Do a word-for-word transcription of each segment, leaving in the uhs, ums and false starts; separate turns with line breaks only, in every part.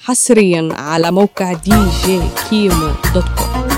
حصريا على موقع دي جي كيمو دوت كوم.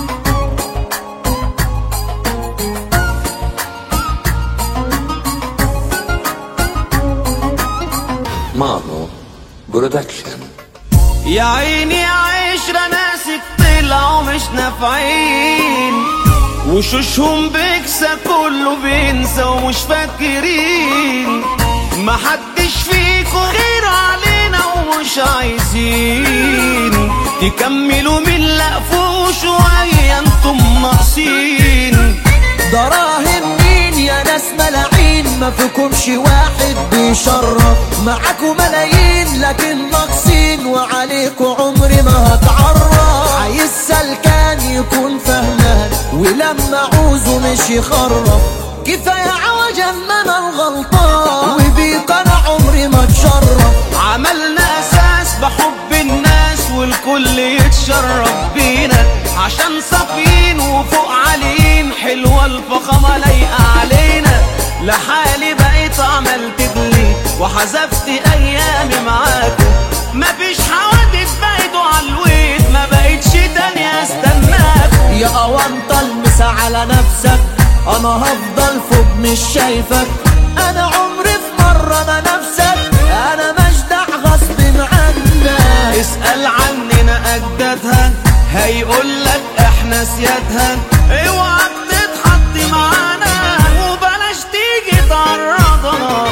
مانو برودكشن.
يا عيني عشرة ناسك طلعوا مش نافعين، وشوشهم بيكسى كله بينسى ومش فاكرين، محدش فيكم غير علينا ومش عايزين تكملوا من لقفوا شوية انتم ناقصين.
دراهم مين يا ناس ملاعين، ما فيكمش واحد بيشرف، معاكم ملايين لكن ناقصين وعليكم عمري ما هتعرف. عايز سلكان يكون فهمان ولما عوزه مش يخرف، كفاية عوجا انا الغلطان وبيك انا عمري ما اتشرف.
عملنا اساس بحب الناس والكل يتشرف بينا، عشان صافيين وفوق عاليين حلوة الفخامة لايقة علينا. لحالي بقيت عملت دلي وحذفت ايامي معاكم، مفيش حوادث بعدوا عالويت ما بقيتش تاني استناكم.
يا اوانطة المسا على نفسك، انا هفضل فوق مش شايفك، انا عمري في مرة ما نفسك، انا مجدع غصب عنك.
اسأل عننا اجدادها هيقولك احنا سيادها، اوعك تتحط معانا وبلاش تيجي تعرضنا.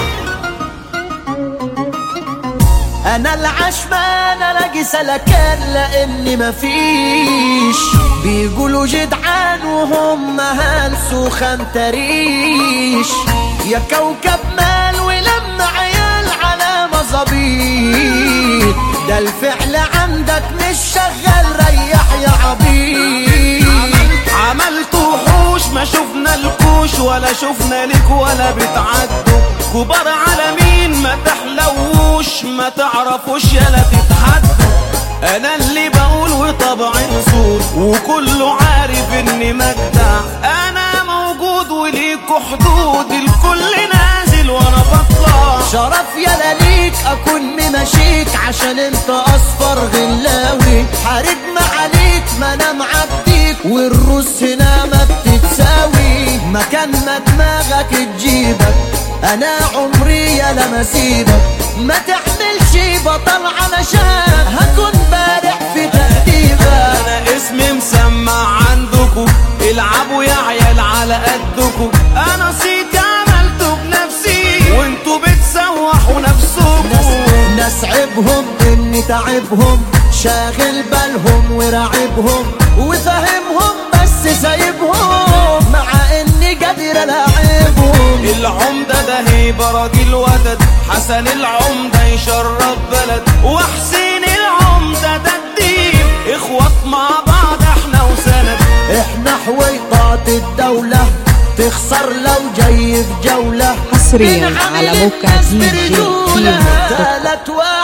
انا العشمان الاقي سلكان لاني مفيش، بيقولوا جدعان وهم هلسوا خنتريش. يا كوكب مال ولما عيال على مظابيط، ده الفعل عندك مش شغال ريح يا عبيط.
عملت وحوش ما شفنا الكوش ولا شفنا لك ولا بتعدوا، كبار على مين ما تحلوش ما تعرفوش يلا تتحدوا. انا اللي بقول وطبعي اصول وكله عارف اني مجدع، انا موجود وليكوا حدود الكل نازل وانا بطلع.
شرف يا ليك اكون ممشيك عشان انت اصفر غلاوي، حارب معاليك ما انا معديك والروس هنا ما بتتساوي. مكان ما دماغك تجيبك انا عمري يا لما سيبك، ما تعملش بطل علشان هكون بارع في ترتيبك.
انا اسمي مسمع عندكم، العبوا يا عيال على قدكم، انا صيتي عملته بنفسي وانتوا بتسوحوا نفسكم.
ناس عيبهم اني تعبهم، شاغل بالهم وراعبهم وفهمهم بس سايبهم، مع اني قادر الاعبهم.
العمدة ده هيبة راجل ودد، حسن العمدة يشرف بلد، وحسين العمدة ده الدين، اخوات مع بعض احنا وسند.
احنا حويطات الدولة تخسر لو جاي في جولة.
حصريا على موقع دي جي كيمو دوت كوم.